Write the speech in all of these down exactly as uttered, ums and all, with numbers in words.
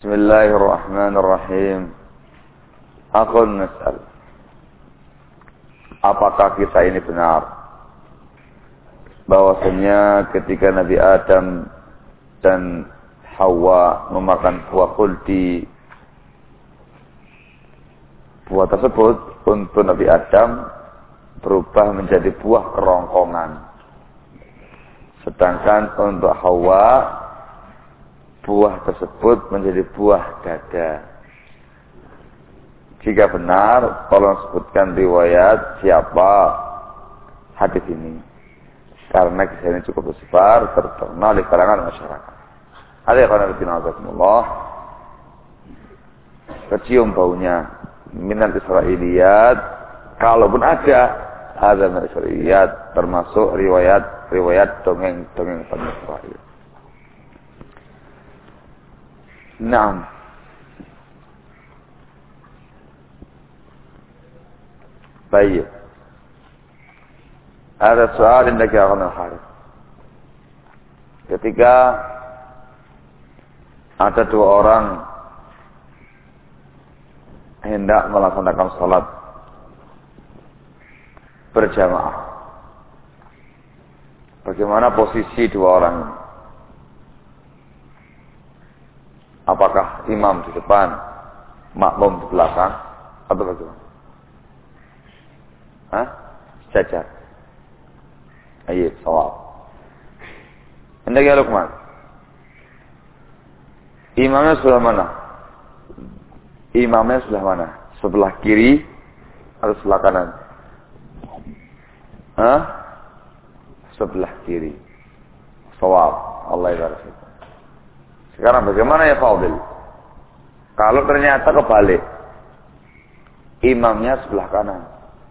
Bismillahirrahmanirrahim. Aku nas'al. Apakah kita ini benar bahwasanya ketika Nabi Adam dan Hawa memakan buah khuldi, buah tersebut untuk Nabi Adam berubah menjadi buah kerongkongan, sedangkan untuk Hawa buah tersebut menjadi buah dada. Jika benar, tolong sebutkan riwayat siapa hadis ini, karena kisah ini cukup besar terkenal di kalangan masyarakat. Ada yang Allah, kecium baunya minal Israiliyat, kalaupun ada, ada minal Israiliyat, termasuk riwayat-riwayat dongeng-dongeng Bani Israil. Naam. Baik. Ada soal yang lagi akan Harith. Ketika ada dua orang hendak melaksanakan salat berjamaah, bagaimana posisi dua orang ini? Apakah imam di depan, makmum di belakang, atau bagaimana? Hah? Sejajar. Ayo, sawab. Hendak ya Luqman. Imamnya sebelah mana? Imamnya sebelah mana? Sebelah kiri atau sebelah kanan? Hah? Sebelah kiri. Sawab. Allah ibarat. Sekarang bagaimana ya Fadil? Kalau ternyata kebalik, imamnya sebelah kanan,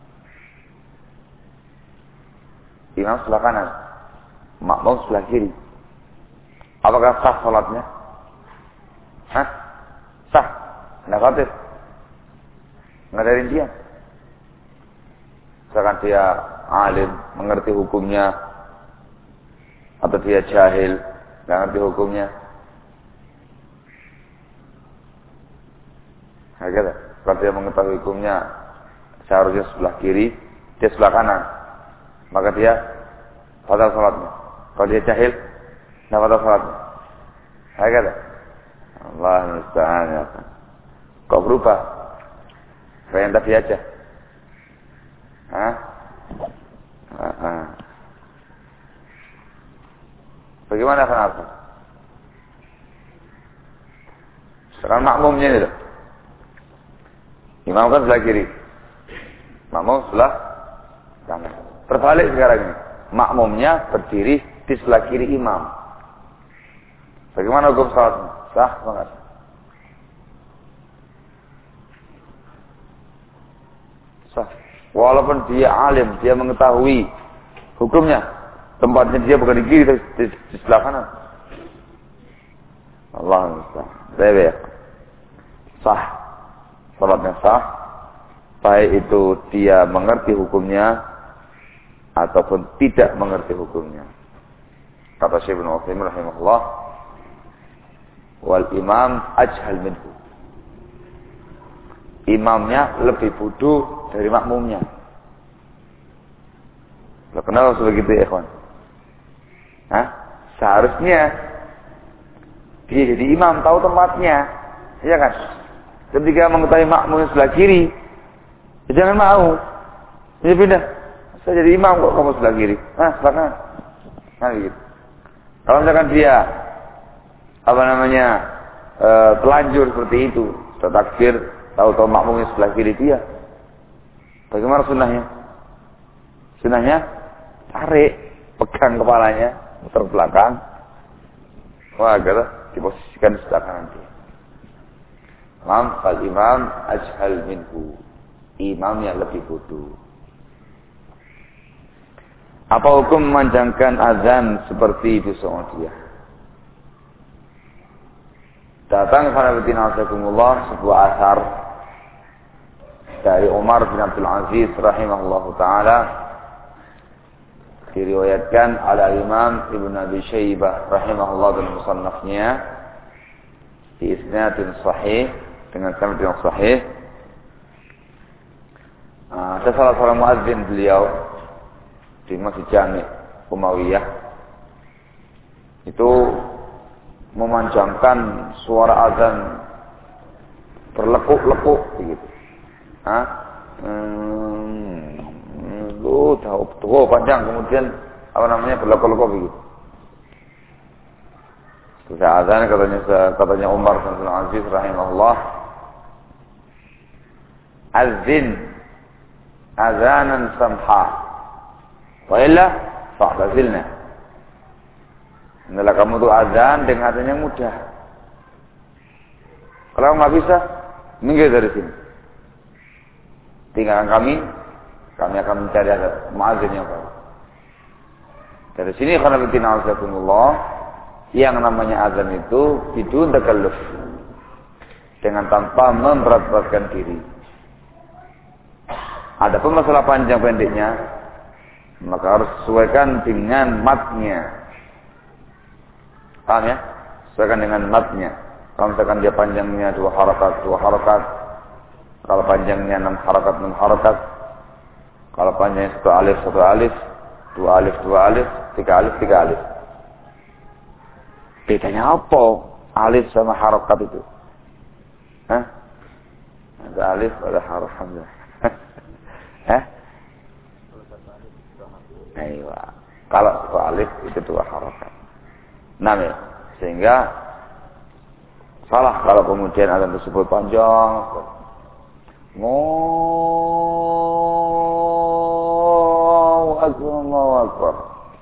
imam sebelah kanan, makmum sebelah kiri, apakah sah salatnya? Hah? Sah? Nggak khawatir? Nggak ada rincian? Misalkan dia alim, mengerti hukumnya, atau dia jahil, nggak ngerti hukumnya. Nah, gitu. Kalau dia mengetahui hukumnya seharusnya sebelah kiri, dia sebelah kanan, maka dia batal salatnya. Kalau dia jahil, tidak batal salatnya. Nah, gitu. Allah musta'an ya. Kok berubah? Kayak yang tadi aja. Hah? Ah, bagaimana kenapa? Sekarang makmumnya ini loh. Imam kan sebelah kiri, makmum sebelah kanan. Terbalik sekarang ini, makmumnya berdiri di sebelah kiri imam. Bagaimana hukum salatnya? Sah banget. Sah. Walaupun dia alim, dia mengetahui hukumnya, tempatnya dia bukan di kiri, di, di, di sebelah kanan. Allah Akbar. Baik. Sah. Salatnya sah, baik itu dia mengerti hukumnya ataupun tidak mengerti hukumnya. Kata Syekh Ibnu Utsaimin rahimahullah, wal imam ajhal minhu. Imamnya lebih bodoh dari makmumnya. Loh, kenapa begitu ya, ikhwan? Hah? Seharusnya dia jadi imam, tahu tempatnya, iya kan? Ketika mengetahui makmum sebelah kiri, ya jangan mau. Dia pindah. Saya jadi imam kok kamu sebelah kiri. Nah, sebelah kanan. Nah, gitu. Kalau misalkan dia, apa namanya, e, telanjur seperti itu, setelah takbir, tahu-tahu makmumnya sebelah kiri dia, bagaimana sunnahnya? Sunnahnya, tarik, pegang kepalanya, muter belakang, wah, agar diposisikan di sebelah kanan dia. Imam fal imam ajhal minhu. Imam yang lebih bodoh. Apa hukum memanjangkan azan seperti di Saudi? Datang kepada Batina Azzaikumullah sebuah asar dari Umar bin Abdul Aziz rahimahullah ta'ala, diriwayatkan oleh Imam Ibn Abi Shaybah rahimahullah dan musannafnya, Di isnadin sahih, dengan sanad yang sahih. Ada salah seorang muadzin beliau di Masjid Jami' Umayyah itu memanjangkan suara azan berlekuk-lekuk begitu. Hah? Hmm, lu tahu tuh panjang, kemudian apa namanya berlekuk-lekuk begitu. Ketika azan katanya katanya Umar bin Abdul Aziz rahimahullah, azin azanan samha wa illa fa'tazilna. Hendaklah kamu tuh azan dengan azan yang mudah. Kalau nggak bisa, minggir dari sini. Tinggalkan kami, kami akan mencari muadzin yang baru. Dari sini karena bintina azakumullah, yang namanya azan itu bidun takalluf, dengan tanpa memberat-beratkan diri. Adapun masalah panjang pendeknya, maka harus sesuaikan dengan matnya. Paham ya? Sesuaikan dengan matnya. Kalau misalkan dia panjangnya dua harakat, dua harakat. Kalau panjangnya enam harakat, enam harakat. Kalau panjangnya satu alif, satu alif. Dua alif, dua alif. Tiga alif, tiga alif. Bedanya apa? Alif sama harakat itu. Hah? Ada alif, ada harakat. Hah? Ayo. Kalau satu alif itu dua harakat. Nah, ya. Sehingga salah kalau kemudian azan tersebut panjang. Allahu akbar, Allahu akbar.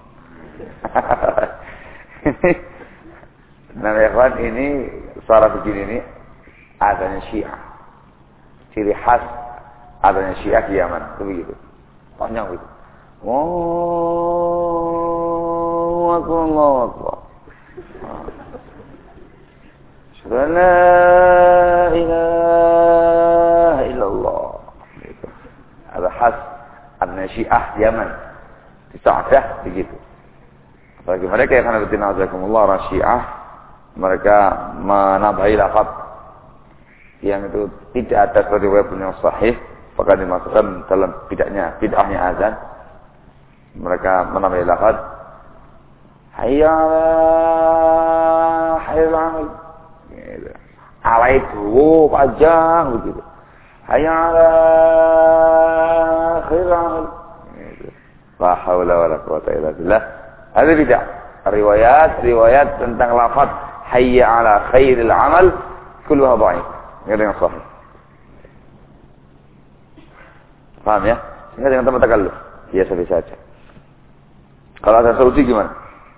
Nah, ya kawan, ini suara begini ini azannya Syiah. Ciri khas azannya Syiah di Yaman, itu begitu. Panjang begitu. Allahu akbar, Allahu akbar. La ilaha illallah. Gitu. Ada khas azan Syiah di Yaman. Di Sa'dah begitu. Apalagi mereka yang akan betina azakumullah orang Syiah, mereka menambahi lafaz yang itu tidak ada riwayat yang sahih, bahkan dimasukkan dalam bid'ahnya, bid'ahnya azan. Mereka menambahi lafaz hayya hayya amal. Gitu. Alai itu panjang begitu. Hayya ala khair amal. Gitu. La haula wala quwata illa billah. Ada bid'ah. Riwayat-riwayat tentang lafaz hayya ala khairil amal kulluha dhaif. Enggak yang sahih. Paham ya? Sehingga dengan tempat takalluf biasa-biasa saja. Kalau ada solusi gimana?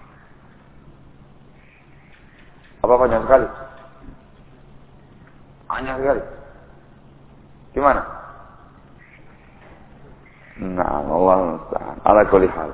Apa panjang sekali? Panjang sekali. Gimana? Nah, Allah musta'an. Ala kulli hal.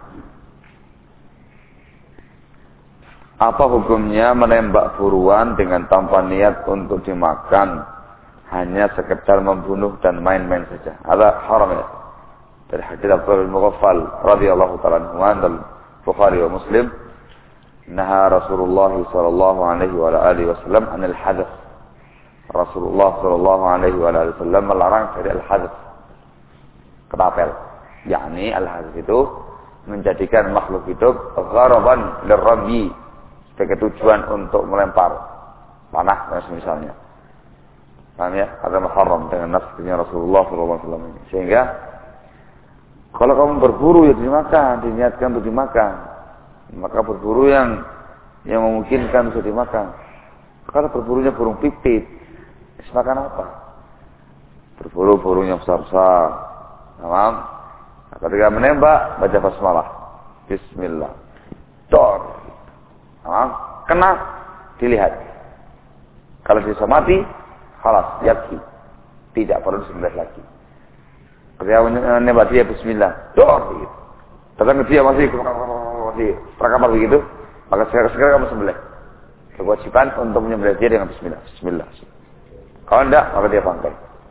Apa hukumnya menembak buruan dengan tanpa niat untuk dimakan, hanya sekedar membunuh dan main-main saja? Ada haram ya? Dari hadits Abdullah bin Mughaffal radhiyallahu ta'ala anhu dalam Bukhari wa Muslim, naha Rasulullah sallallahu alaihi wa alihi wasallam anil hadath. Rasulullah sallallahu alaihi wa alihi wasallam melarang dari al-hadath, ketapel. Yakni al-hadath itu menjadikan makhluk hidup gharaban lirrabyi, sebagai tujuan untuk melempar panah dan semisalnya. Paham ya? Ada muharram dengan nafsunya Rasulullah sallallahu alaihi wasallam ini. Sehingga kalau kamu berburu ya dimakan, diniatkan untuk dimakan. Maka berburu yang yang memungkinkan bisa dimakan. Kalau berburunya burung pipit, makan apa? Berburu burung yang besar-besar. Paham? Nah, ketika menembak baca basmalah. Bismillah. Dor. Paham? Kena, dilihat. Kalau bisa mati, khalas, yaki. Tidak perlu disembelih lagi. Ketika menembak dia bismillah, dor gitu. Datang ke dia masih masih terkapar begitu, maka segera-segera kamu sembelih. Kewajiban untuk menyembelih dia dengan bismillah. Bismillah. Kalau tidak, maka dia bangkai.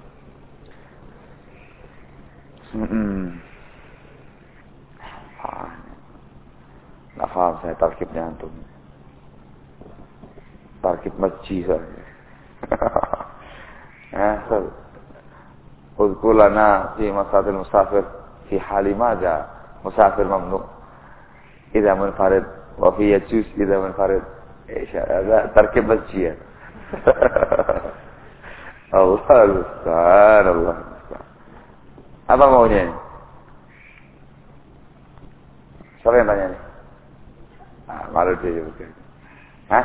Hmm. Nggak paham saya tarkibnya antum. Tarkib masjid saja. Ya, Uzkulana fi masatil musafir fi hali maja musafir mamnu idza munfarid wa fi yajuz idza munfarid ada tarkib masjid. Allah Ustaz, Allah Ustaz. Apa maunya ini? Siapa yang tanya nih? Ah, malu dia juga. Hah?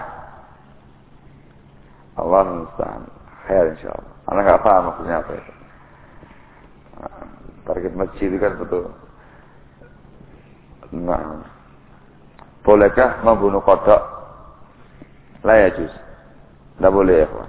Allah Ustaz. Khair insyaallah. Anak enggak paham maksudnya apa itu. Target masjid itu kan betul. Nah, bolehkah membunuh kodok? La yajuz. Tidak boleh ya, Pak.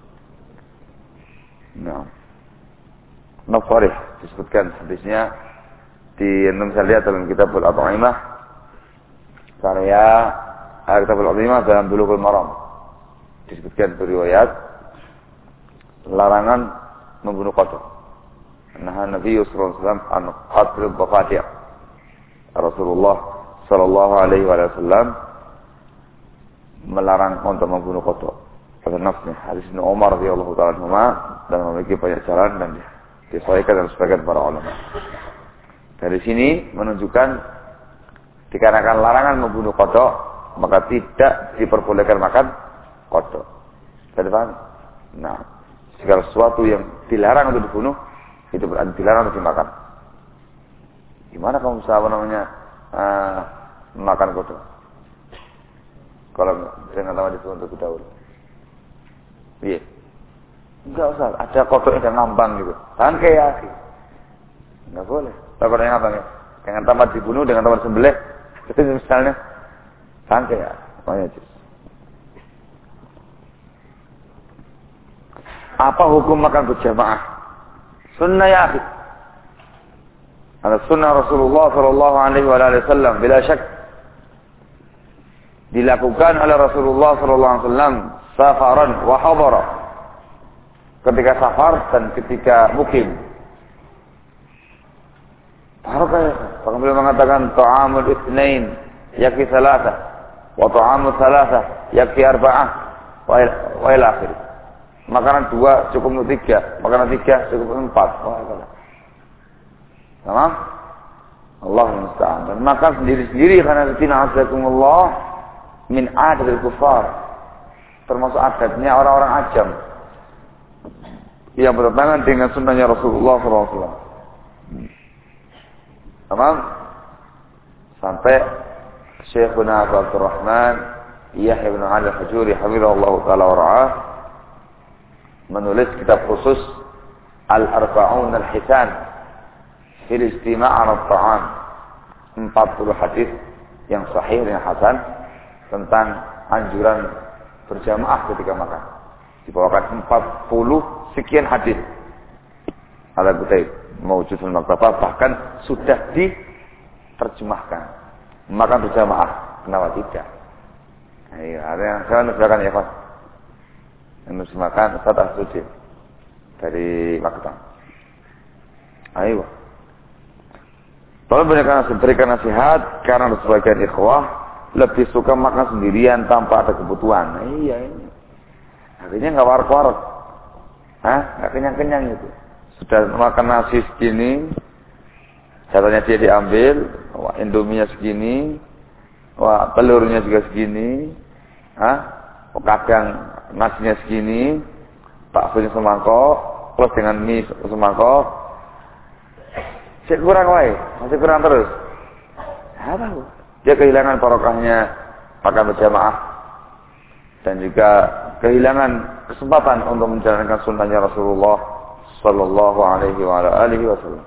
Nah, Nafarih disebutkan hadisnya di enam saya lihat dalam Kitabul At'imah karya Kitabul At'imah dalam Bulughul Maram disebutkan beriwayat larangan membunuh kodok. Nah, Nabi sallallahu alaihi wasallam an qatl al-dhafati'. Rasulullah sallallahu alaihi wasallam melarang untuk membunuh kodok pada nafsnya. Hadis Ibnu Umar radhiyallahu ta'ala anhu dan memiliki banyak jalan dan disahihkan oleh sebagian para ulama. Dari sini menunjukkan dikarenakan larangan membunuh kodok maka tidak diperbolehkan makan kodok. Jadi paham? Nah, segala sesuatu yang dilarang untuk dibunuh itu berarti dilarang untuk dimakan. Gimana kamu bisa apa namanya uh, makan kodok? Kalau dengan nama itu untuk dahulu. Iya. Enggak usah, ada kodok yang ngambang gitu. Bangkai ya. Enggak boleh. Kalau yang ngambang ya. Dengan tamat dibunuh, dengan tamat sembelih. Itu misalnya bangkai ya. Makanya jus. Apa hukum makan berjamaah? Sunnah ya akhi. Ada sunnah Rasulullah sallallahu alaihi wasallam bila syak dilakukan oleh Rasulullah sallallahu alaihi wasallam safaran wa hadara, ketika safar dan ketika mukim. Barakah. Bahkan beliau mengatakan ta'amul itsnain yakfi thalatha wa ta'amul thalatha yakfi arba'ah wa ila akhir. Makanan dua cukup untuk tiga, makanan tiga cukup untuk empat. Tamam? Allah musta'an. Dan makan sendiri-sendiri karena tina azakumullah min adatil kufar, termasuk adatnya orang-orang ajam yang bertentangan dengan sunnahnya Rasulullah sallallahu alaihi wasallam. Tamam? Sampai Syekhuna Abdul Rahman Yahya bin Ali Al-Hajuri hafizahullah taala wa ra'ah menulis kitab khusus Al-Arba'un Al-Hisan fil Istima' 'ala at-ta'am, empat puluh hadis yang sahih dan hasan tentang anjuran berjamaah ketika makan. Dibawakan empat puluh sekian hadis. Ala Qutaib mawjud fil maktabah, bahkan sudah diterjemahkan. Makan berjamaah, kenapa tidak? Nah, iya, ada yang saya nuliskan ya, Pak. Yang makan Ustaz Asudin dari Maktab. Ayo. Kalau berikan nasihat karena sebagian ikhwah lebih suka makan sendirian tanpa ada kebutuhan. Nah, iya ini. Akhirnya nggak warak-warak. Hah? Nggak kenyang-kenyang itu. Sudah makan nasi segini, jatahnya dia diambil, wah indominya segini, wah telurnya juga segini, hah? Kadang nasinya segini, baksonya semangkok, plus dengan mie semangkok. Cek kurang wae, masih kurang terus. Apa bu? Dia kehilangan barokahnya makan berjamaah dan juga kehilangan kesempatan untuk menjalankan sunnahnya Rasulullah sallallahu alaihi wa alihi wasallam.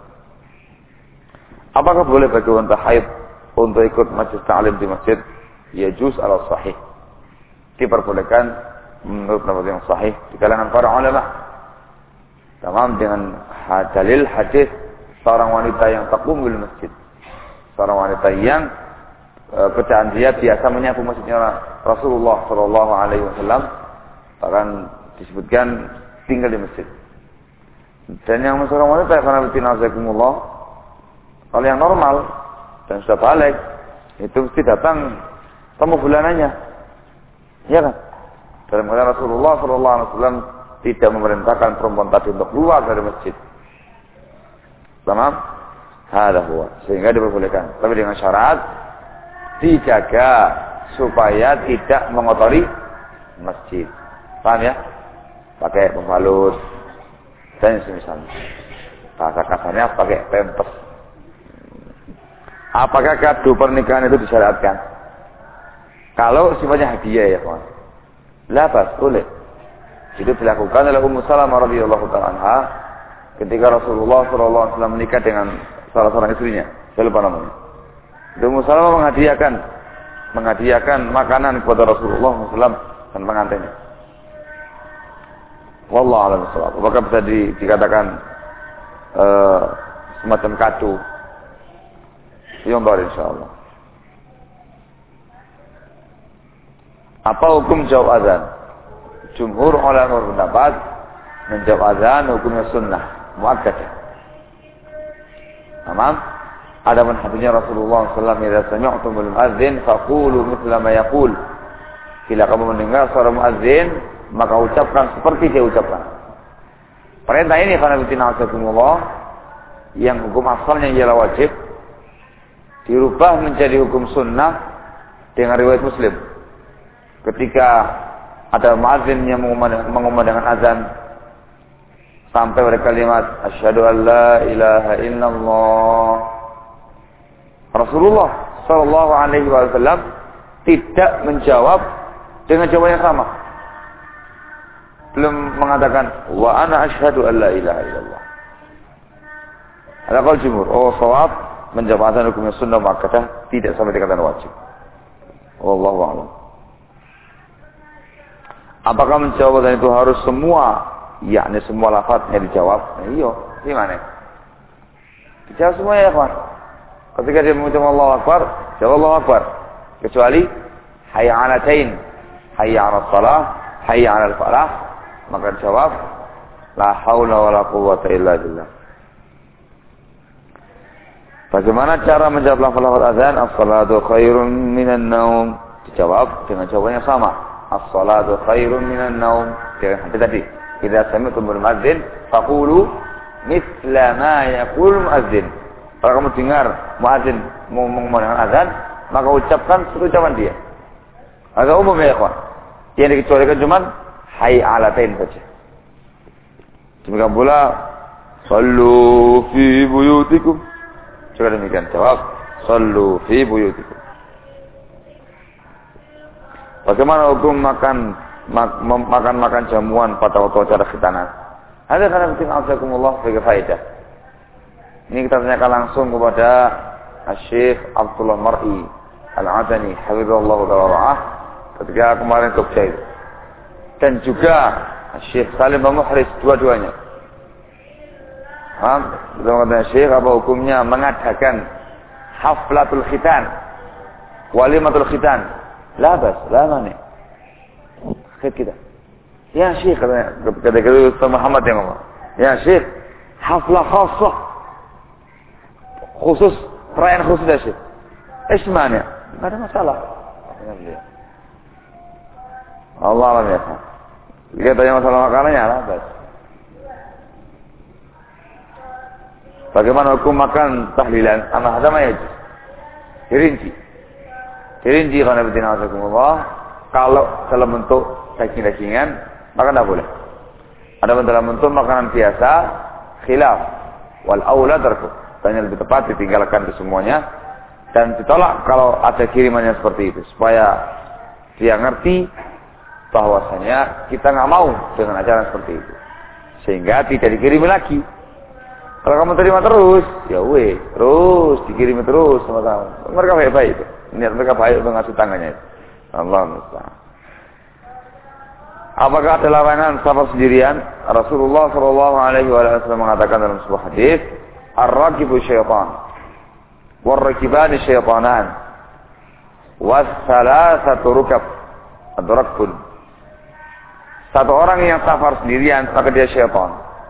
Apakah boleh bagi wanita haid untuk ikut majlis ta'lim di masjid? Ya juz ala sahih. Diperbolehkan menurut pendapat yang sahih di kalangan para ulama. Tamam dengan dalil hadis seorang wanita yang taqum bil masjid. Seorang wanita yang kerjaan dia biasa menyapu masjidnya Rasulullah sallallahu alaihi wasallam, bahkan disebutkan tinggal di masjid. Dan yang seorang wanita karena bitinazakumullah, kalau yang normal dan sudah balik itu mesti datang temu bulanannya, ya kan? Dalam kata Rasulullah Sallallahu Alaihi Wasallam tidak memerintahkan perempuan tadi untuk keluar dari masjid. Tamam? Hada huwa. Sehingga diperbolehkan. Tapi dengan syarat dijaga supaya tidak mengotori masjid. Paham ya? Pakai pembalut dan semisalnya. Bahasa kasarnya pakai pempes. Apakah kado pernikahan itu disyariatkan? Kalau sifatnya hadiah ya kawan. Labas, boleh. Itu dilakukan oleh Ummu Salamah radhiyallahu ta'ala anha ketika Rasulullah sallallahu alaihi wasallam menikah dengan salah seorang istrinya. Saya lupa namanya. Ummu Salamah menghadiahkan menghadiahkan makanan kepada Rasulullah sallallahu alaihi wasallam dan pengantinnya. Wallahu a'lam bishawab. Apakah bisa di, dikatakan uh, semacam kado? Yang baru insyaallah. Apa hukum jawab azan? Jumhur ulama berpendapat menjawab azan hukumnya sunnah muakkadah. Tamam? Adapun hadisnya Rasulullah sallallahu alaihi wasallam, "Idza sami'tumul muadzin faqulu mithla ma yaqul." Bila kamu mendengar suara muadzin, maka ucapkan seperti dia ucapkan. Perintah ini khanabitina azakumullah yang hukum asalnya ialah wajib dirubah menjadi hukum sunnah dengan riwayat Muslim. Ketika ada muadzin yang mengumandangkan azan sampai pada kalimat asyhadu an la ilaha illallah, Rasulullah sallallahu alaihi wasallam tidak menjawab dengan jawaban yang sama. Belum mengatakan wa ana asyhadu an la ilaha illallah. Ada qaul jumhur, oh shawab menjawab azan hukumnya sunnah muakkadah, tidak sampai dikatakan wajib. Wallahu a'lam. Apakah menjawab azan itu harus semua, yakni semua lafadznya dijawab? Nah, iya, gimana? Dijawab semua ya, kawan. Ketika dia mengucapkan Allahu Akbar, jawab Allahu Akbar. Kecuali hayya 'alatain, hayya 'alas shalah, hayya 'alal falah, maka jawab la haula wala quwwata illa billah. Bagaimana cara menjawab lafaz azan? As-salatu khairun minan naum. Dijawab dengan jawaban yang sama. As-salatu khairun minan naum. Dengan hadis tadi. Idza sami'tumul muadzin faqulu mithla ma yaqul muadzin. Kalau kamu dengar muadzin mengumandangkan azan, maka ucapkan seperti ucapan dia. Agak umum ya, kawan. Yang dikecualikan cuma hayya 'alatain saja. Demikian pula sallu fi buyutikum. Juga demikian jawab sallu fi buyutikum. Bagaimana hukum makan mak, makan makan jamuan pada waktu acara khitanan? Ada karena penting azakumullah sebagai faedah. Ini kita tanyakan langsung kepada Syekh Abdullah Mar'i Al-Adani hafizallah ta'ala ketika kemarin ke Jogja. Dan juga Syekh Salim Muhris, dua-duanya. Paham? Betul kata Syekh, apa hukumnya mengadakan haflatul khitan, walimatul khitan? Labas, lama nih. Khid kita. Ya Syekh, katanya, ketika itu Ustaz Muhammad yang ngomong. Ya Syekh, haflah khasah. Khusus, perayaan khusus ya Syekh. Ismanya, tidak ada masalah. Allah alam ya. Jika tanya masalah makanannya, labas. Bagaimana hukum makan tahlilan? Ama hadama ya. Dirinci. Dirinci karena betina azakumullah. Kalau dalam bentuk daging-dagingan, maka tidak boleh. Ada dalam bentuk makanan biasa, khilaf. Wal aula tarku. Tanya lebih tepat ditinggalkan ke semuanya dan ditolak kalau ada kirimannya seperti itu, supaya dia ngerti bahwasanya kita nggak mau dengan ajaran seperti itu, sehingga tidak dikirimi lagi. Kalau kamu terima terus, ya weh, terus dikirimi terus sama kamu. Mereka baik-baik itu. Niat mereka baik untuk ngasih tangannya itu. Allah musta'an. Apakah ada larangan safar sendirian? Rasulullah Shallallahu Alaihi Wasallam mengatakan dalam sebuah hadis, "Ar-rakibu syaitan, war-rakibani syaitanan, was-salasatu rukab, ad-rakbun." Satu orang yang safar sendirian, maka dia syaitan.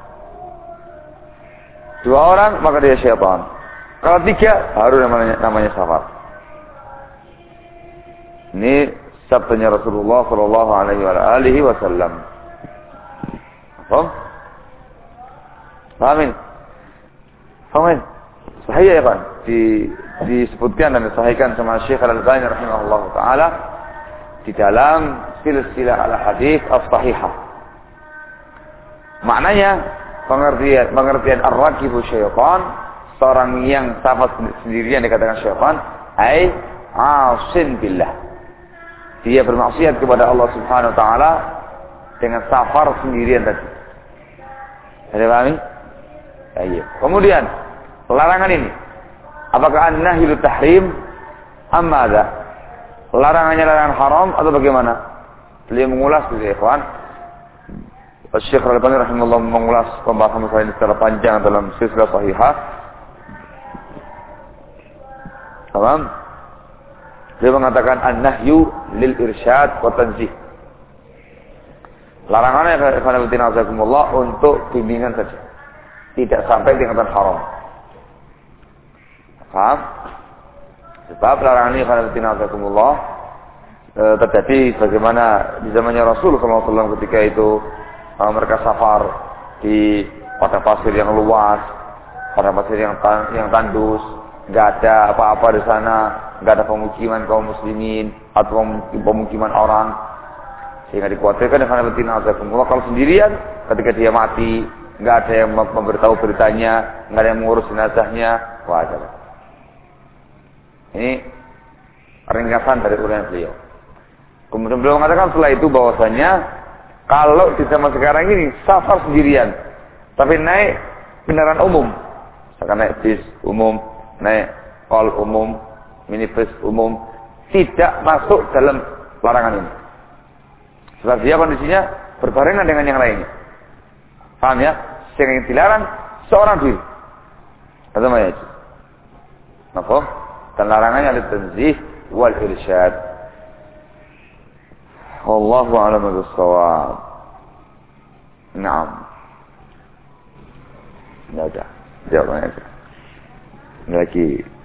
Dua orang, maka dia syaitan. Kalau tiga, baru namanya, namanya safar. Ini sabdanya Rasulullah sallallahu alaihi wasallam. Paham? Pahamin? Pahamin? Sahih ya kan? Di, disebutkan dan disahihkan sama Syekh Al-Albani rahimahullah ta'ala di dalam silsilah al-hadits as-sahihah. Maknanya pengertian pengertian ar-rakibu syaitan, seorang yang safar sendirian dikatakan syaitan, ai asin billah. Dia bermaksiat kepada Allah Subhanahu wa taala dengan safar sendirian tadi. Ada pahami? Iya. Kemudian larangan ini, apakah an-nahyu tahrim amma ada? Larangannya larangan haram atau bagaimana? Beliau mengulas itu ya ikhwan. Syekh Al-Albani rahimahullah mengulas pembahasan masalah ini secara panjang dalam silsilah sahihah. Paham? Dia mengatakan an-nahyu lil irsyad wa tanzih. Larangannya ikhwan fillah azakumullah untuk bimbingan saja. Tidak sampai tingkatan haram. Paham? Sebab larangan ini ikhwan fillah azakumullah e, terjadi bagaimana di zamannya Rasul sallallahu alaihi wasallam ketika itu e, mereka safar di padang pasir yang luas, padang pasir yang tan yang tandus, enggak ada apa-apa di sana, enggak ada pemukiman kaum muslimin atau pemukiman orang, sehingga dikhawatirkan ikhwan fillah azakumullah kalau sendirian ketika dia mati, enggak ada yang memberitahu beritanya, enggak ada yang mengurus jenazahnya, wajar. Ini ringkasan dari uraian beliau. Kemudian beliau mengatakan setelah itu bahwasanya kalau di zaman sekarang ini safar sendirian, tapi naik kendaraan umum, misalkan naik bis umum, naik kol umum, minibus umum, tidak masuk dalam larangan ini. Sebab dia kondisinya berbarengan dengan yang lainnya. Paham ya? Sehingga yang dilarang seorang diri. Atau mana itu? Nafum? Dan larangannya al-tanzih wal irsyad. Wallahu a'lam bis-shawab. Naam. Ya udah, jawabannya aja. Ini lagi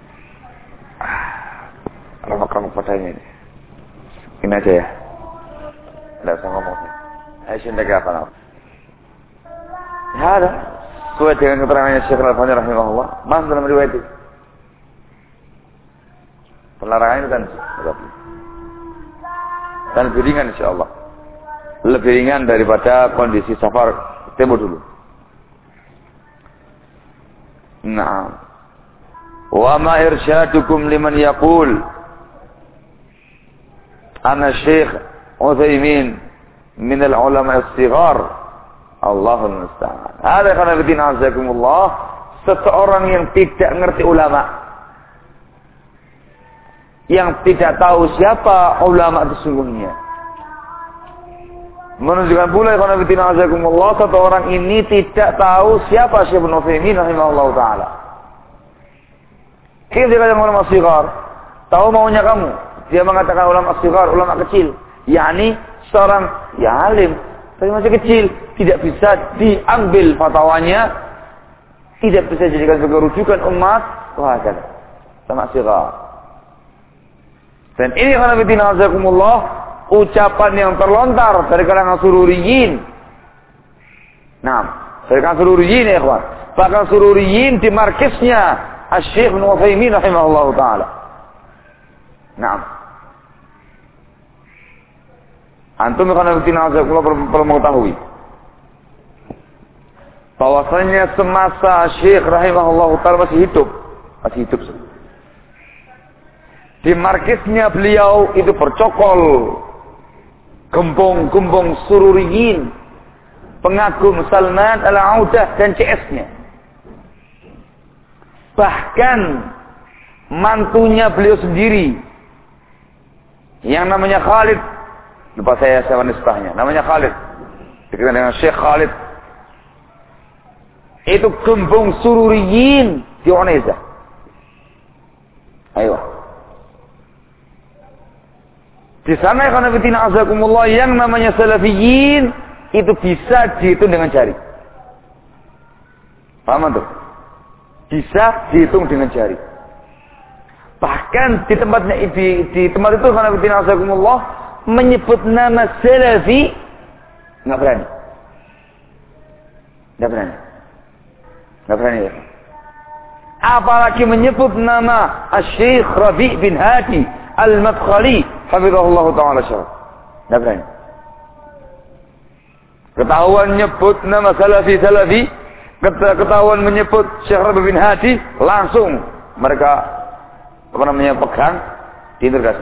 ramak-ramak padanya ini. Ini aja ya. Tidak usah ngomong. Ayo sini apa nama? Ya ada. Sesuai dengan keterangannya Syekh Al-Albani rahimahullah. Mas dalam riwayat itu. Pelarangan itu kan dan lebih ringan insyaallah, lebih ringan daripada kondisi safar tempo dulu. Naam. Wa ma irsyadukum liman yaqul ana Syekh Utsaimin min al-ulama as-sighar, Allahul musta'an. Hada kana bidin azakumullah, seseorang yang tidak ngerti ulama, yang tidak tahu siapa ulama sesungguhnya, menunjukkan pula ikhwan fillah azakumullah, satu orang ini tidak tahu siapa Syekh Ibnu Utsaimin rahimahullah taala. Kita dikatakan ulama shighar, tahu maunya kamu. Dia mengatakan ulama shighar, ulama kecil, yakni seorang ya alim tapi masih kecil, tidak bisa diambil fatwanya, tidak bisa dijadikan sebagai rujukan umat. Wah, kan sama shighar. Dan ini ikhwan fillah azakumullah, ucapan yang terlontar dari kalangan sururiyin. Nah, dari kalangan sururiyin ya ikhwan. Bahkan sururiyin di markisnya Asy-Syaikh Ibnu Utsaimin rahimahullah taala. Nah, antum ikhwan fillah azakumullah perlu mengetahui bahwasanya semasa Syekh rahimahullah taala masih hidup, masih hidup. Di markisnya beliau itu bercokol gembong-gembong sururiyin, pengagum Salman Al-Audah dan C S-nya. Bahkan mantunya beliau sendiri yang namanya Khalid, lupa saya siapa nisbahnya, namanya Khalid, dikenal dengan Syekh Khalid, itu gembong sururiyin di Unaiza. Ayo. Di sana ikhwan fillah azakumullah, yang namanya salafiyin itu bisa dihitung dengan jari. Paham tuh? Bisa dihitung dengan jari. Bahkan di tempatnya di, di tempat itu ikhwan fillah azakumullah, menyebut nama Salafi, nggak berani. Nggak berani. Nggak berani ya. Apalagi menyebut nama Syekh Rabi' bin Hadi Al-Madkhali hafizahullah ta'ala syarah. Nggak berani. Ketahuan nyebut nama Salafi-Salafi, ketahuan menyebut Syekh Rabi' bin Hadi, langsung mereka apa namanya pegang, diinterogasi.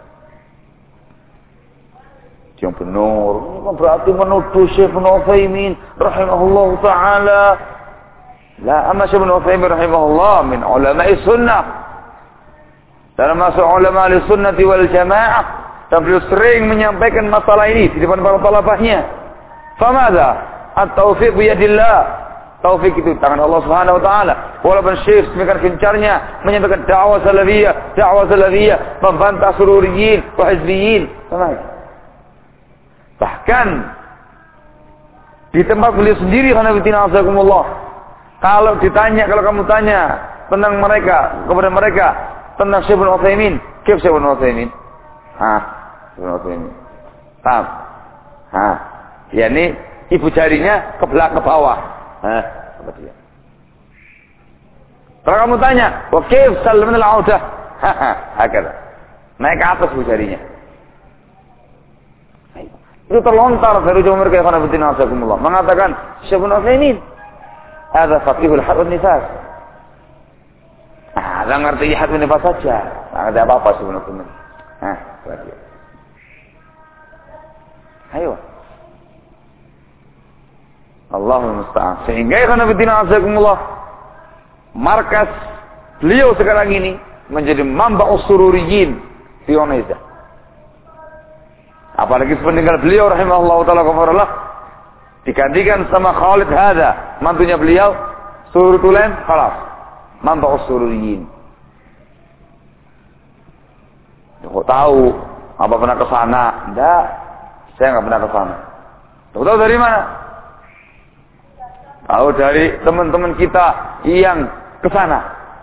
Yang benar, berarti menuduh Syekh Ibnu Utsaimin rahimahullah ta'ala. La, amma Syekh Ibnu Utsaimin rahimahullah min ulama'i sunnah. Dan masuk ulama al-sunnati wal jamaah. Dan beliau sering menyampaikan masalah ini di depan para talabahnya. Famadha? At-taufiq biyadillah. Taufik itu tangan Allah Subhanahu wa taala. Walaupun Syekh semakin gencarnya menyampaikan dakwah salafiyah, dakwah salafiyah, membantah sururiyin wa hizbiyin. Sama. Bahkan di tempat beliau sendiri khanafitina azakumullah. Kalau ditanya, kalau kamu tanya tentang mereka, kepada mereka tentang Syekh Ibnu Utsaimin, kif Syekh Ibnu Utsaimin? Ah, Ibnu Utsaimin. Paham? Ah, yakni ibu jarinya ke belakang ke bawah. Ah, seperti itu. Kalau kamu tanya, wa kif Salman al-Audah? Haha, hakala. Naik ke atas ibu jarinya. Itu terlontar dari ucapan mereka yang khanafitina azakumullah, mengatakan Syekh Ibnu Utsaimin ada faqihul had wan nifas. Ah, ada ngerti had wan nifas saja. Enggak ada apa-apa sebenarnya. Nah, berarti. Ayo. Allahul musta'an. Sehingga khanafitina azakumullah, markas beliau sekarang ini menjadi manba'us sururiyin di Indonesia. Apalagi sepeninggal beliau rahimahullah ta'ala kafarallah digantikan sama Khalid Hada, mantunya beliau, Surur Tulen, khalas manba'us sururiyin. Kok tahu apa pernah ke sana? Enggak, saya enggak pernah ke sana. Tahu dari mana? Tahu dari teman-teman kita yang ke sana.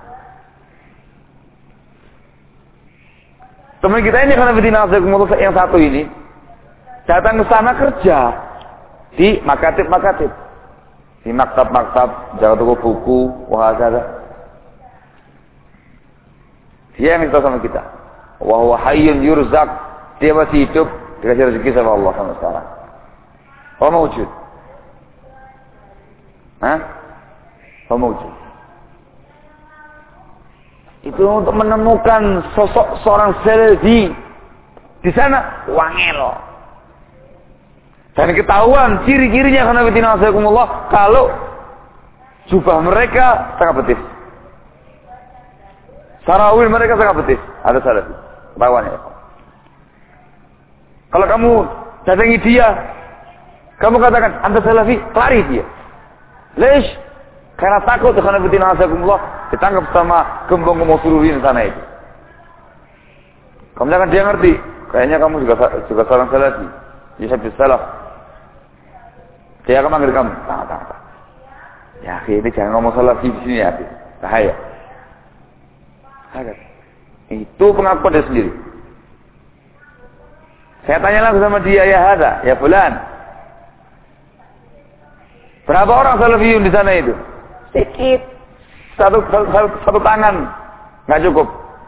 Teman kita ini karena bidina azakumullah yang satu ini datang ke sana kerja di makatib-makatib, di maktab-maktab, jaga toko buku, wahakala. Dia yang minta sama kita. Wa huwa hayyun yurzaq, dia masih hidup, dikasih rezeki sama Allah sampai sekarang. Wa mawjud. Hah? Wa mawjud. Itu untuk menemukan sosok seorang Salafi di sana wangel. Dan ketahuan ciri-cirinya khanafitina azakumullah kalau jubah mereka sangat betis. Sarawil mereka sangat betis. Ada Salafi. Ketahuannya. Kalau kamu datangi dia, kamu katakan anta Salafi, lari dia. Lesh? Karena takut khanafitina azakumullah ditangkap sama gembong-gembong suruhin sana itu. Kamu jangan dia ngerti. Kayaknya kamu juga juga seorang Salafi. Yusabis salaf. Dia akan manggil kamu. Tang, tang, tang. Ya, ini jangan ngomong Salafi di sini ya. Bahaya. Itu pengakuan dia sendiri. Saya tanya langsung sama dia, ya hada, ya fulan. Berapa orang Salafiyun di sana itu? Sedikit. Satu, satu, satu tangan. Nggak cukup.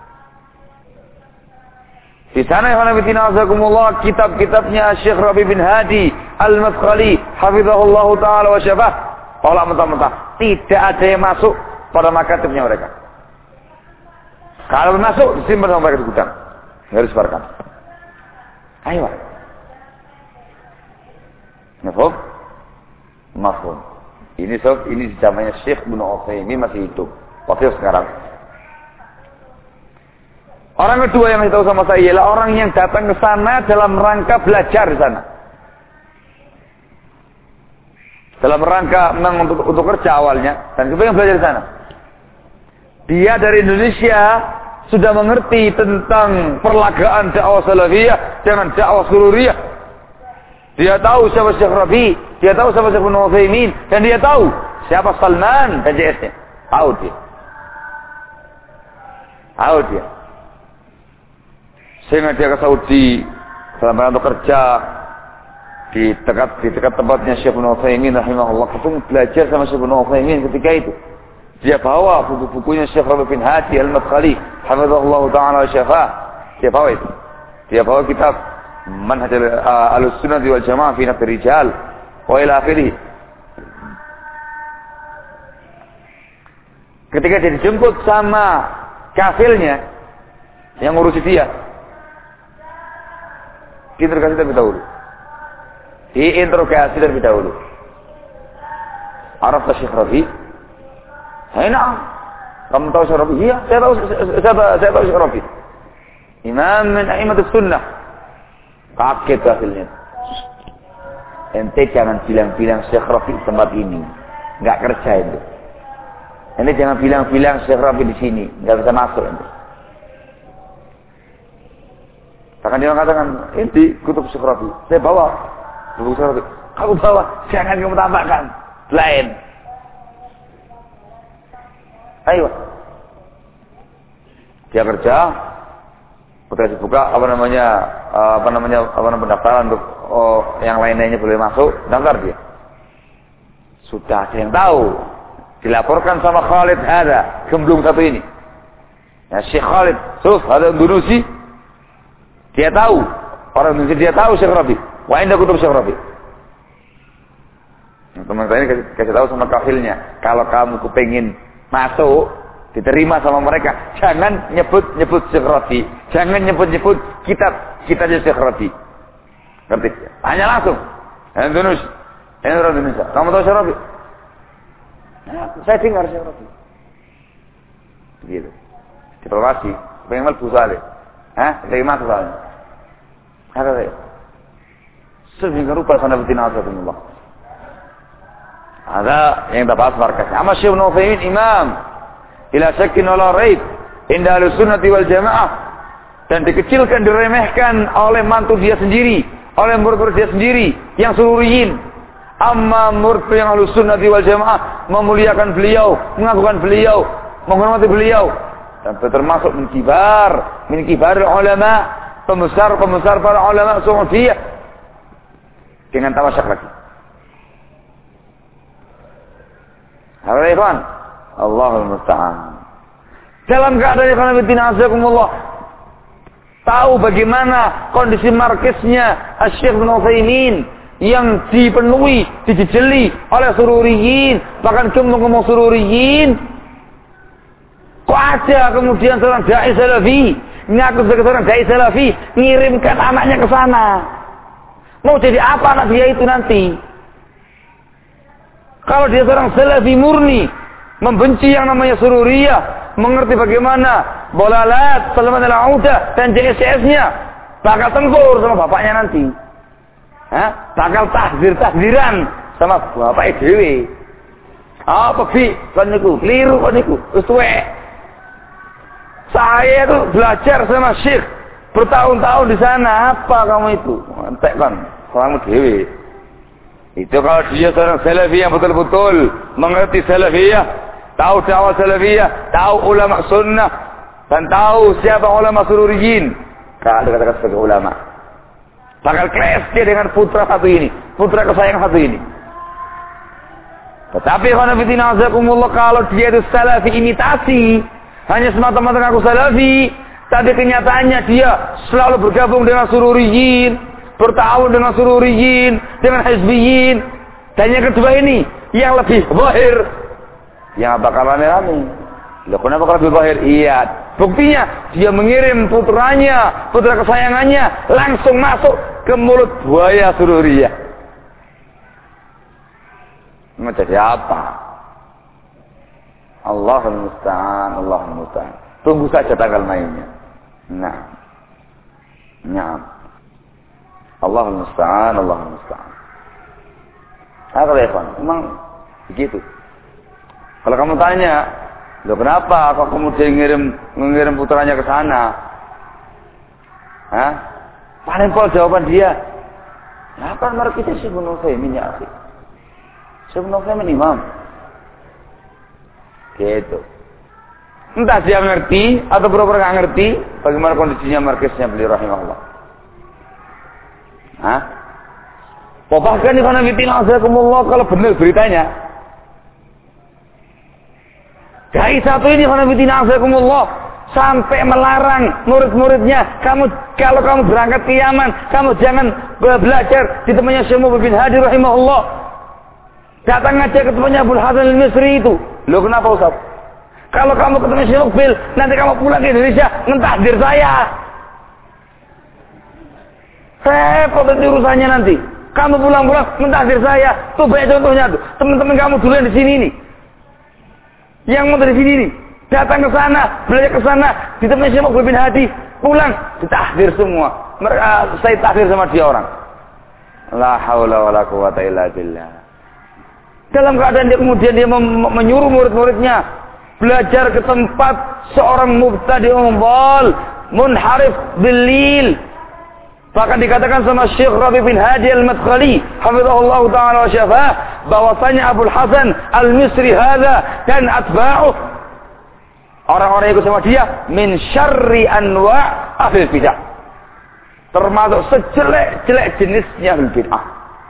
Di sana khanafitina azakumullah, kitab-kitabnya Syekh Rabi' bin Hadi Al-Madkhali hafizahullah ta'ala wa syafah, tolak mentah-mentah. Tidak ada yang masuk pada makatibnya mereka. Kalau masuk, disimpan sama mereka di gudang. Nggak disebarkan. Ayo. Mafhum? Mafhum. Ini sob, ini zamannya Syekh Ibnu Utsaimin masih hidup. Waktu sekarang. Orang kedua yang saya tahu sama saya ialah orang yang datang ke sana dalam rangka belajar di sana. Dalam rangka memang untuk, untuk kerja awalnya dan kemudian belajar di sana. Dia dari Indonesia sudah mengerti tentang perlagaan dakwah salafiyah dengan dakwah sururiyah. Dia tahu siapa Syekh Rabi', dia tahu siapa Syekh Ibnu Utsaimin, dan dia tahu siapa Salman dan J S-nya. Tahu dia. Tahu dia. Sehingga dia ke Saudi dalam rangka kerja di dekat di dekat tempatnya Syekh Ibnu Utsaimin rahimahullah, ketemu belajar sama Syekh Ibnu Utsaimin ketika itu. Dia bawa buku-bukunya Syekh Rabi' bin Hadi Al-Madkhali, hafizahullah taala wa syafa. Dia bawa itu. Dia bawa kitab Manhaj Al-Sunnah wal Jamaah fi Naqd Rijal wa ila akhirih. Ketika dia dijemput sama kafilnya yang ngurusi dia, diinterogasi terlebih dahulu. Diinterogasi terlebih dahulu. Araf Syekh Rabi'? Enak. Kamu tahu Syekh Rabi'? Iya, saya tahu saya, saya tahu Syekh Rabi'. Imam min a'immatus sunnah. Kaget kafilnya. Ente jangan bilang-bilang Syekh Rabi' tempat ini. Enggak kerja itu. Ente jangan bilang-bilang Syekh Rabi' di sini, enggak bisa masuk ente. Bahkan dia mengatakan, ente kutub Syekh Rabi'. Saya bawa buku Syekh Rabi'. Kamu bawa, jangan kamu tambahkan. Lain. Ayo. Dia kerja, ketika dibuka apa namanya apa namanya apa namanya pendaftaran untuk oh, yang lain-lainnya boleh masuk, daftar dia. Sudah ada yang tahu. Dilaporkan sama Khalid ada, gemblung satu ini. Ya Syekh Khalid, Suf, ada Indonesia. Dia tahu, orang Indonesia dia tahu Syekh Rabi'. Wah, indah kutub Syekh Rabi'. Teman saya ini kasih, kasih tahu sama kafilnya, kalau kamu kepengin masuk, diterima sama mereka, jangan nyebut-nyebut Syekh Rabi', jangan nyebut-nyebut kitab kitabnya Syekh Rabi'. Ngerti? Hanya langsung. Indonesia. Indonesia. Kamu tahu Syekh Rabi'? Ya, saya dengar Syekh Rabi'. Begitu. Diplomasi, pengen melbu soalnya. Hah? Lagi masuk soalnya. Ada saya. Sehingga rupa sana betina azakumullah. Ada yang kita bahas markasnya. Amma Syekh Ibnu Utsaimin imam ila syakin wala raib inda Ahlussunnah wal Jamaah, dan dikecilkan, diremehkan oleh mantu dia sendiri, oleh murid-murid dia sendiri yang sururiyin. Amma murid yang Ahlussunnah wal Jamaah memuliakan beliau, mengagungkan beliau, menghormati beliau, dan termasuk min kibar min kibar ulama, pembesar-pembesar para ulama Su'udiyah dengan tamasyak lagi. Halo ikhwan, Allahul musta'an. Dalam keadaan ikhwan fillah azakumullah, tahu bagaimana kondisi markasnya Syekh Ibnu Utsaimin yang dipenuhi, dijejeli oleh sururiyin, bahkan ngomong sururiyin. Kok ada kemudian seorang dai salafi, ngaku sebagai seorang dai salafi, ngirimkan anaknya ke sana. Mau jadi apa anak dia itu nanti? Kalau dia seorang salafi murni, membenci yang namanya sururiyah, mengerti bagaimana bolalat, Salman al-Audah dan J S S-nya, bakal tempur sama bapaknya nanti. Hah? Bakal tahzir-tahziran sama bapak dewe. Apa bi? Kan niku, keliru kan niku. Wis tuwek. Saya itu belajar sama Syekh bertahun-tahun di sana. Apa kamu itu? Entek kan, kamu dewe. Itu kalau dia seorang salafi yang betul-betul mengerti salafiyah, tahu dakwah salafiyah, tahu ulama sunnah, dan tahu siapa ulama sururiyin. Kalau kata-kata sebagai ulama, bakal clash dia dengan putra satu ini, putra kesayangan satu ini. Tetapi kalau dia itu salafi imitasi, hanya semata-mata ngaku salafi, tapi kenyataannya dia selalu bergabung dengan sururiyin, bertahun dengan sururiyin, dengan hizbiyin. Dan yang kedua ini, yang lebih zahir, yang bakal rame-rame. Loh, kenapa kalau lebih zahir? Iya, buktinya dia mengirim putranya, putra kesayangannya, langsung masuk ke mulut buaya sururiyah. Mau jadi apa? Allahul musta'an, Allahul musta'an. Tunggu saja tanggal mainnya. Nah, nah. Allahul musta'an, Allahul musta'an. Nah, kalau ikhwan, memang begitu. Kalau kamu tanya, loh kenapa kok kemudian ngirim mengirim putranya ke sana? Hah? Paling pol jawaban dia. Nah, kan mari kita Syekh Ibnu Utsaimin ya akhi. Syekh Ibnu Utsaimin imam. Gitu. Entah dia ngerti atau pura-pura nggak ngerti bagaimana kondisinya markasnya beliau rahimahullah. Hah? Oh, bahkan ikhwan fillah azakumullah kalau benar beritanya. Dai satu ini ikhwan fillah azakumullah sampai melarang murid-muridnya, kamu kalau kamu berangkat ke Yaman, kamu jangan belajar di tempatnya Syekh Mubil bin Hadi rahimahullah. Datang aja ke tempatnya Abdul Hasan al-Misri itu. Loh kenapa Ustaz? Kalau kamu ketemu Syekh Mubil, nanti kamu pulang ke Indonesia, mentahdir saya. Repot itu urusannya nanti. Kamu pulang-pulang mentahdir saya. Tuh banyak contohnya tuh. Teman-teman kamu dulu yang di sini nih. Yang mau dari sini nih. Datang ke sana, belajar ke sana, di tempatnya Syekh Mubil bin Hadi, pulang ditahdir semua. Mereka saya tahdir sama dia orang. La haula wala quwata illa billah. Dalam keadaan dia kemudian dia menyuruh murid-muridnya belajar ke tempat seorang mubtadi'un dhal, munharif bilil. Bahkan dikatakan sama Syekh Rabi bin Hadi al-Madkhali hafizahullah ta'ala wa syafah bahwasanya Abdul Hasan al-Misri hadza dan atba'uh, orang-orang yang ikut sama dia, min syarri anwa' ahli bidah, termasuk sejelek-jelek jenisnya ahli bidah.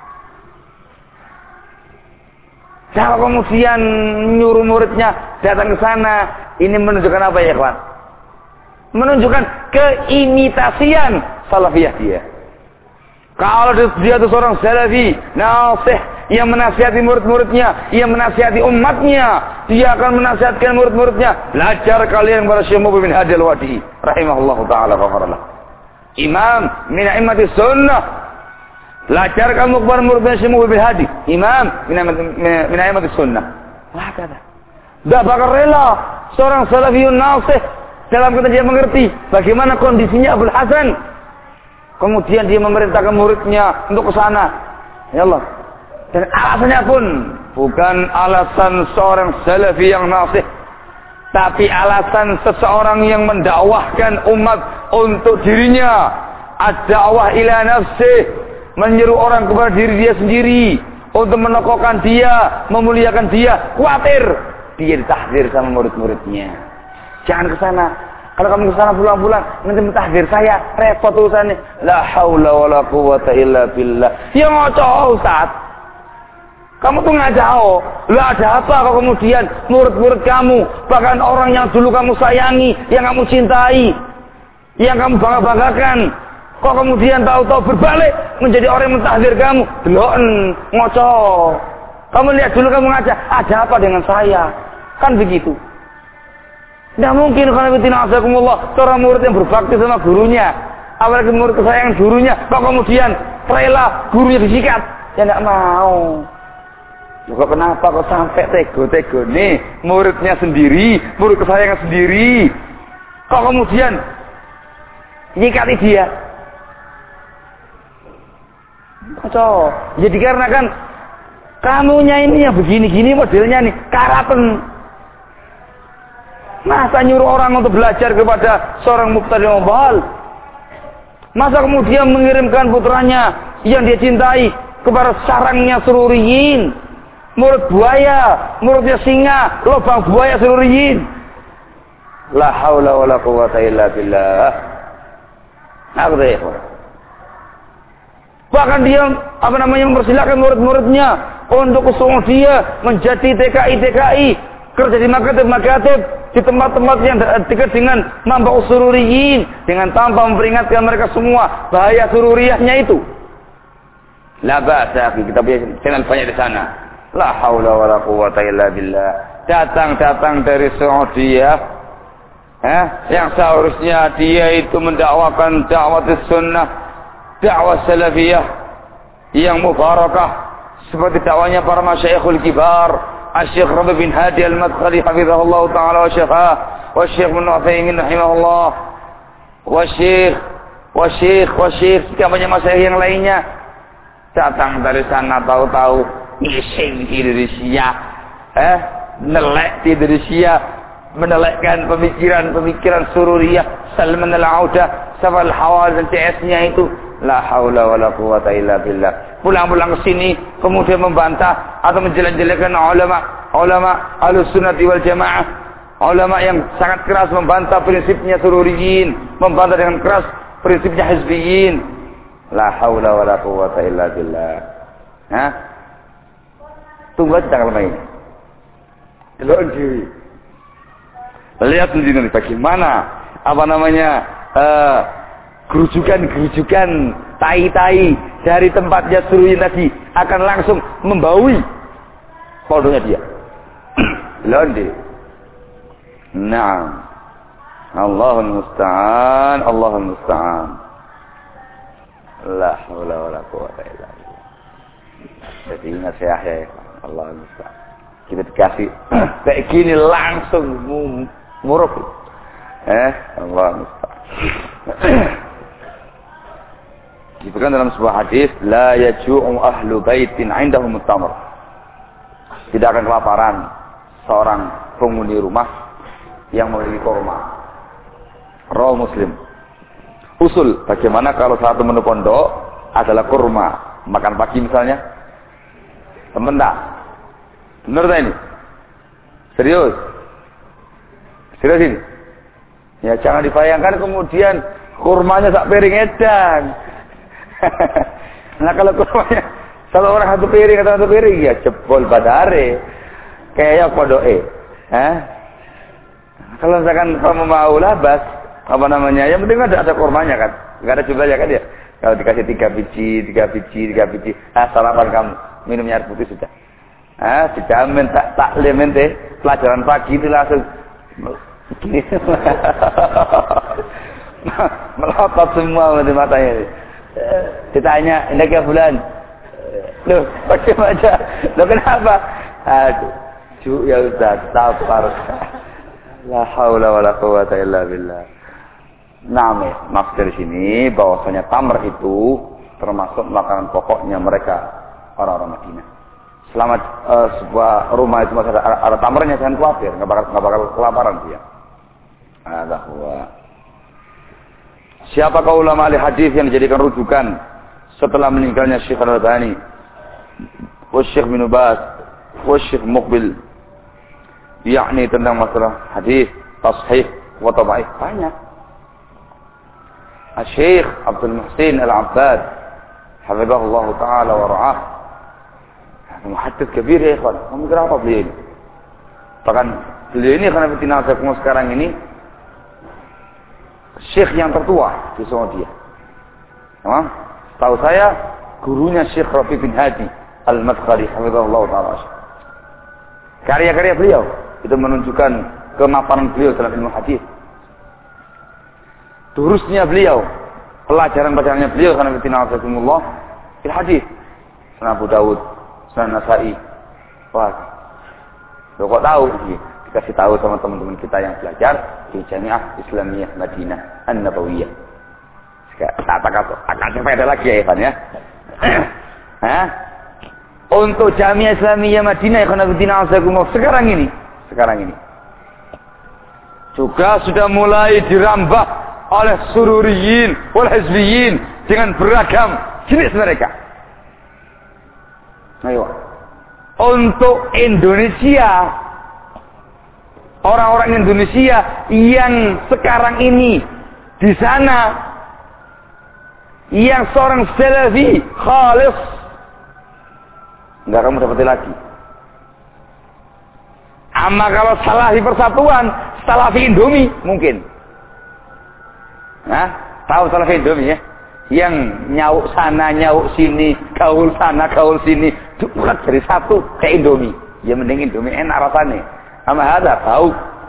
Kalau kemudian nyuruh muridnya datang ke sana, ini menunjukkan apa ya kawan? Menunjukkan keimitasian salafiyah dia. Kalau dia itu seorang salafi, nasih, yang menasihati murid-muridnya, yang menasihati umatnya, dia akan menasihatkan murid-muridnya. Belajar kalian kepada Syekh Mubil bin Hadi al-Wadi'i rahimahullahu ta'ala wa ghafarallah. Imam min a'immati sunnah. Belajar kamu kepada murid-murid Syekh Mubil bin Hadi, imam min a'immati sunnah. Wah kata. Tidak bakal rela seorang salafiyun nasih dalam kata dia mengerti bagaimana kondisinya Abdul Hasan. Kemudian dia memerintahkan muridnya untuk ke sana. Ya Allah. Dan alasannya pun bukan alasan seorang salafi yang nasih, tapi alasan seseorang yang mendakwahkan umat untuk dirinya. Ad-da'wah ila nafsih, menyeru orang kepada diri dia sendiri, untuk menokohkan dia, memuliakan dia. Khawatir dia ditahdir sama murid-muridnya. Jangan ke sana. Kalau kamu ke sana pulang-pulang, nanti mentahdir saya, repot urusannya. La haula wala quwata illa billah. Ya ngocoh Ustaz. Kamu tuh ngajau. Lah ada apa kalau kemudian murid-murid kamu, bahkan orang yang dulu kamu sayangi, yang kamu cintai, yang kamu bangga-banggakan, kok kemudian tahu-tahu berbalik menjadi orang yang mentahdir kamu? Deloken, ngocoh. Kamu lihat dulu kamu ngajak, ada apa dengan saya? Kan begitu. Tidak mungkin kalau betina azakumullah seorang murid yang berbakti sama gurunya, apalagi murid kesayangan gurunya, kok kemudian rela gurunya disikat? Ya tidak mau. Kok kenapa kok sampai tego-tego nih muridnya sendiri, murid kesayangan sendiri, kok kemudian nyikati dia? Kocok. Jadi karena kan kamunya ini yang begini-gini modelnya nih, karapen. Masa nyuruh orang untuk belajar kepada seorang mubtadi'un dhal? Masa kemudian mengirimkan putranya yang dia cintai kepada sarangnya sururiyin, murid buaya, muridnya singa, lubang buaya sururiyin? La haula wala quwata illa billah. Apa itu? Bahkan dia apa namanya mempersilahkan murid-muridnya untuk ke dia menjadi T K I T K I, kerja di makatib-makatib, di tempat-tempat yang dekat dengan mampu sururiyin, dengan tanpa memperingatkan mereka semua bahaya sururiyahnya itu. La ba'sa, kita punya channel banyak di sana. La haula wala quwata illa billah. Datang-datang dari Saudi, eh, yang seharusnya dia itu mendakwakan dakwah sunnah, dakwah salafiyah yang mubarakah seperti dakwanya para masyayikhul kibar, Syekh Rabi bin Hadi al-Madkhali hafizahullah ta'ala wa syafah, wa Syekh Ibnu Utsaimin rahimahullah, wa Syekh wa Syekh wa Syekh siapanya masyayikh yang lainnya. Datang dari sana tahu-tahu ngising Indonesia, eh nelek di Indonesia, menelekkan pemikiran-pemikiran sururiyah, Salman al-Audah, Safal Hawaz dan C S-nya itu. La haula wala quwata illa billah. Pulang-pulang ke sini kemudian membantah atau menjelek-jelekkan ulama, ulama Ahlussunnah wal Jamaah, ulama yang sangat keras membantah prinsipnya sururiyin, membantah dengan keras prinsipnya hizbiyin. La haula wala quwwata illa billah. Hah? Tunggu aja tanggal main. Delok dhewe. Lihat sendiri bagaimana apa namanya uh, gerujukan-gerujukan tai-tai dari tempatnya suruhin tadi akan langsung membaui poldonya dia. Londe. Naam. Allahul musta'an, Allahul musta'an. La haula wala quwwata illa billah. Jadi ingat saya ya, Allahul musta'an. Kita dikasih kayak gini langsung muruk. Eh, Allahul musta'an. Disebutkan dalam sebuah hadis, la yaju'u ahlu baitin 'indahum at-tamr. Tidak akan kelaparan seorang penghuni rumah yang memiliki kurma. Rawi Muslim. Usul bagaimana kalau satu menu pondok adalah kurma, makan pagi misalnya. Temen tak? Benar tak ini? Serius? Serius ini? Ya jangan dibayangkan kemudian kurmanya sak piring edan. Nah kalau kurmanya satu orang satu piring atau satu piring ya jebol badare. Kayak pondoke. Hah? Kalau misalkan kamu mau labas, apa namanya? Yang penting ada ada kurmanya kan. Enggak ada jumlahnya kan ya. Kalau dikasih tiga biji, tiga biji, tiga biji, ah sarapan kamu minumnya air putih sudah. Ah, dijamin tak taklim ente pelajaran pagi itu langsung gini. Melotot semua mata matanya. Ditanya, "Indah ya bulan?" Loh, bagaimana? Loh kenapa? Aduh, cu ya Ustaz, sabar. La haula wala quwwata illa billah. Nah, maksud dari sini bahwasanya tamr itu termasuk makanan pokoknya mereka orang-orang Madinah. Selama uh, sebuah rumah itu masih ada, ada tamrnya, jangan khawatir, nggak bakal nggak bakal kelaparan dia. Ada huwa. Siapakah ulama ahli hadis yang dijadikan rujukan setelah meninggalnya Syekh Al-Albani, wa Syekh bin Baz, wa Syekh Muqbil, yakni tentang masalah hadis, tashih, wa tabaih? Banyak. Syekh Abdul Muhsin Al-Abbad, hafizahullah taala wa ra'ah. Muhaddits kabir ya ikhwan. Kamu kira apa beliau ini? Bahkan beliau ini karena betina saya sekarang ini Syekh yang tertua di Saudi. Nah, tahu saya gurunya Syekh Rafi bin Hadi Al-Madkhali hafizahullah taala. Karya-karya beliau itu menunjukkan kemapanan beliau dalam ilmu hadis. Durusnya beliau, pelajaran-pelajarannya beliau karena betina saya il hadis. Sunan Abu Dawud, Sunan Nasa'i. Wah, lo kok tahu? Dikasih tahu sama teman-teman kita yang belajar di Jamiah Islamiyah Madinah An-Nabawiyah. Kata-kata, akan ada lagi ya Ivan ya. Hah? Untuk Jamiah Islamiyah Madinah yang sekarang ini, sekarang ini juga sudah mulai dirambah oleh sururiyin, oleh hizbiyin dengan beragam jenis mereka. Ayo. Untuk Indonesia, orang-orang Indonesia yang sekarang ini di sana, yang seorang salafi khalis, enggak kamu dapati lagi. Ama kalau salafi persatuan, salafi Indomie mungkin. Nah, tahu salafi Indomie ya? Yang nyauk sana, nyauk sini, gaul sana, gaul sini, bukan dari satu kayak Indomie. Ya mending Indomie enak rasanya. Ama ada tahu.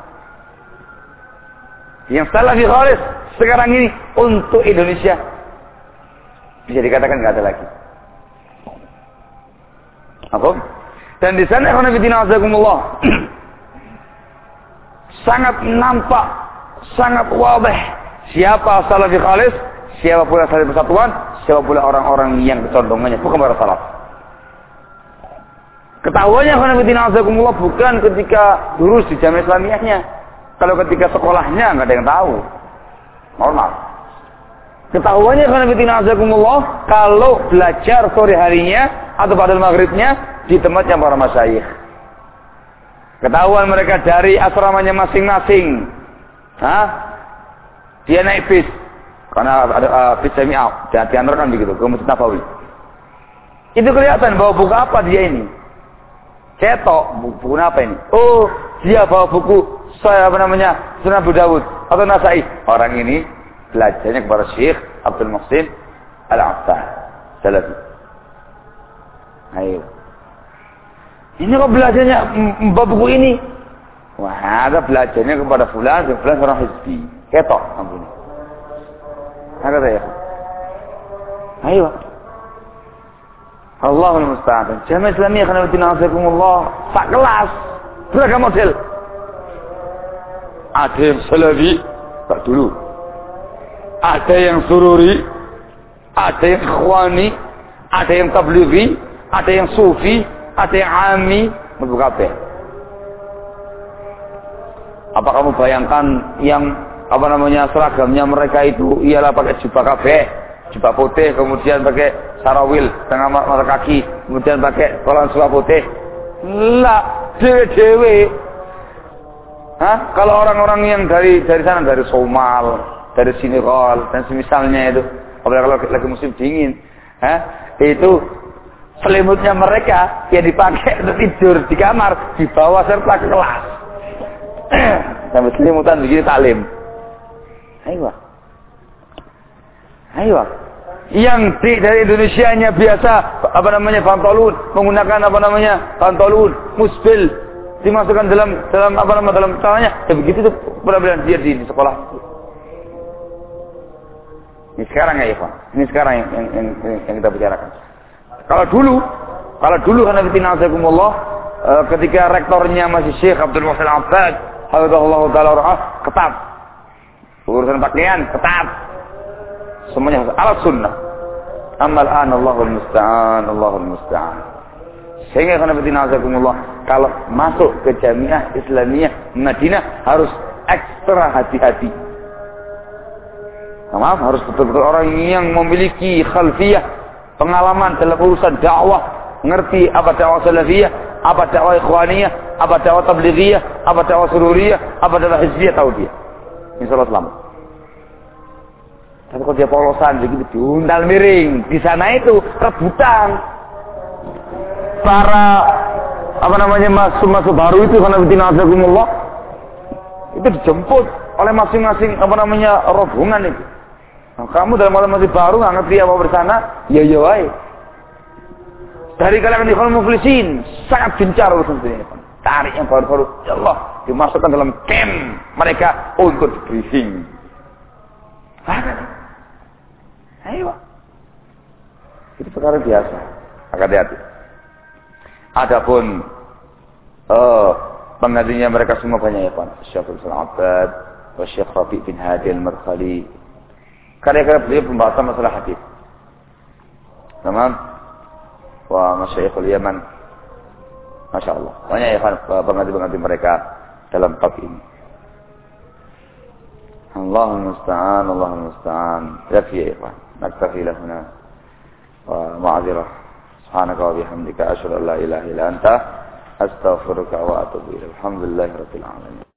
Yang salafi khalis sekarang ini untuk Indonesia bisa dikatakan nggak ada lagi. Apa? Dan di sana ikhwan fillah azakumullah sangat nampak, sangat wabah siapa salafi khalis, siapa pula salafi persatuan, siapa pula orang-orang yang condongannya bukan para salaf. Ketahuannya ikhwan fillah azakumullah bukan ketika durus di Jamiah Islamiyahnya. Kalau ketika sekolahnya nggak ada yang tahu. Normal. Ketahuannya ikhwan fillah azakumullah kalau belajar sore harinya atau pada maghribnya di tempatnya para masyayikh. Ketahuan mereka dari asramanya masing-masing. Hah? Dia naik bis Karena ada uh, Fijami'ah, di antara kan begitu, ke Masjid Nabawi. Itu kelihatan bawa buku apa dia ini. Cetok, buku, buku apa ini? Oh, dia bawa buku saya apa namanya? Sunan Abu Dawud atau Nasai. Orang ini belajarnya kepada Syekh Abdul Muhsin Al-Abbad Salafi. Ayo. Ini kok belajarnya bawa buku ini? Wah, ada belajarnya kepada fulan dan fulan orang hizbi. Ketok ampun. Ada ya. Ayo. Allahul musta'an. Jamaah Islamiyah kana Allah. Sak kelas. Beragam model. Ada yang Salafi, tak dulu. Ada yang Sururi, ada yang Ikhwani, ada yang Tablighi, ada yang Sufi, ada yang Ami, mlebu kabeh. Apa kamu bayangkan yang apa namanya seragamnya mereka itu ialah pakai jubah kabeh, jubah putih, kemudian pakai sarawil tengah mata kaki, kemudian pakai kolan suah putih. Lah, dewe-dewe. Hah? Kalau orang-orang yang dari dari sana, dari Somal, dari Senegal dan semisalnya itu, apalagi kalau lagi musim dingin, hah? Itu selimutnya mereka yang dipakai untuk tidur di kamar di bawah serta kelas. Sampai selimutan begini taklim. Ayo. Ayo. Yang di, dari Indonesianya biasa apa namanya pantolun, menggunakan apa namanya pantolun, musbil, dimasukkan dalam dalam apa namanya dalam tangannya. Ya begitu tuh penampilan dia di, di sekolah. Ini sekarang ya, Ikhwan. Ini sekarang yang yang, yang, yang kita bicarakan. Kalau dulu, kalau dulu karena bitina'azakumullah uh, ketika rektornya masih Syekh Abdul Muhsin Al-Abbad, hafizahullah taala ra'ah, ketat. Urusan pakaian ketat. Semuanya alat sunnah. Amal an Allahul musta'an, Allahul musta'an. Sehingga karena bitina'azakumullah kalau masuk ke Jamiah Islamiyah Madinah harus ekstra hati-hati. Nah, maaf, harus betul-betul orang yang memiliki khalfiyah, pengalaman dalam urusan dakwah, ngerti apa dakwah salafiyah, apa dakwah ikhwaniyah, apa dakwah tablighiyah, apa dakwah sururiyah, apa dakwah hizbiyah, tahu dia. Insyaallah selamat. Tapi kalau dia polosan begitu diundal miring, di sana itu rebutan. Para apa namanya masuk-masuk baru itu karena bitina'azakumullah itu dijemput oleh masing-masing apa namanya rombongan itu. Nah, kamu dalam malam masih baru nggak ngerti apa bersana, ya ya wae. Dari kalangan ikhwan muflisin sangat gencar urusan ini. Tarik yang baru-baru, ya Allah, dimasukkan dalam camp mereka untuk briefing. Apa? Ayo. Itu perkara biasa. Hati-hati. Adapun uh, penggantinya mereka semua banyak ya Pak. Syekh Al-Abbad, Syekh Rabi bin Hadi Al-Markhali. Karya-karya beliau pembahasan masalah hadis. Tamam. Wa masyayikhul Yaman. Masya Allah. Banyak ya kan pengganti-pengganti mereka dalam bab ini. Allahul musta'an, Allahul musta'an. Yakfi ya ikhwan. Naktafi lahuna. Wa ma'azirah. Subhanaka wa bihamdika asyhadu an la ilaha illa anta astaghfiruka wa atubu ilaik. Alhamdulillahirabbil alamin.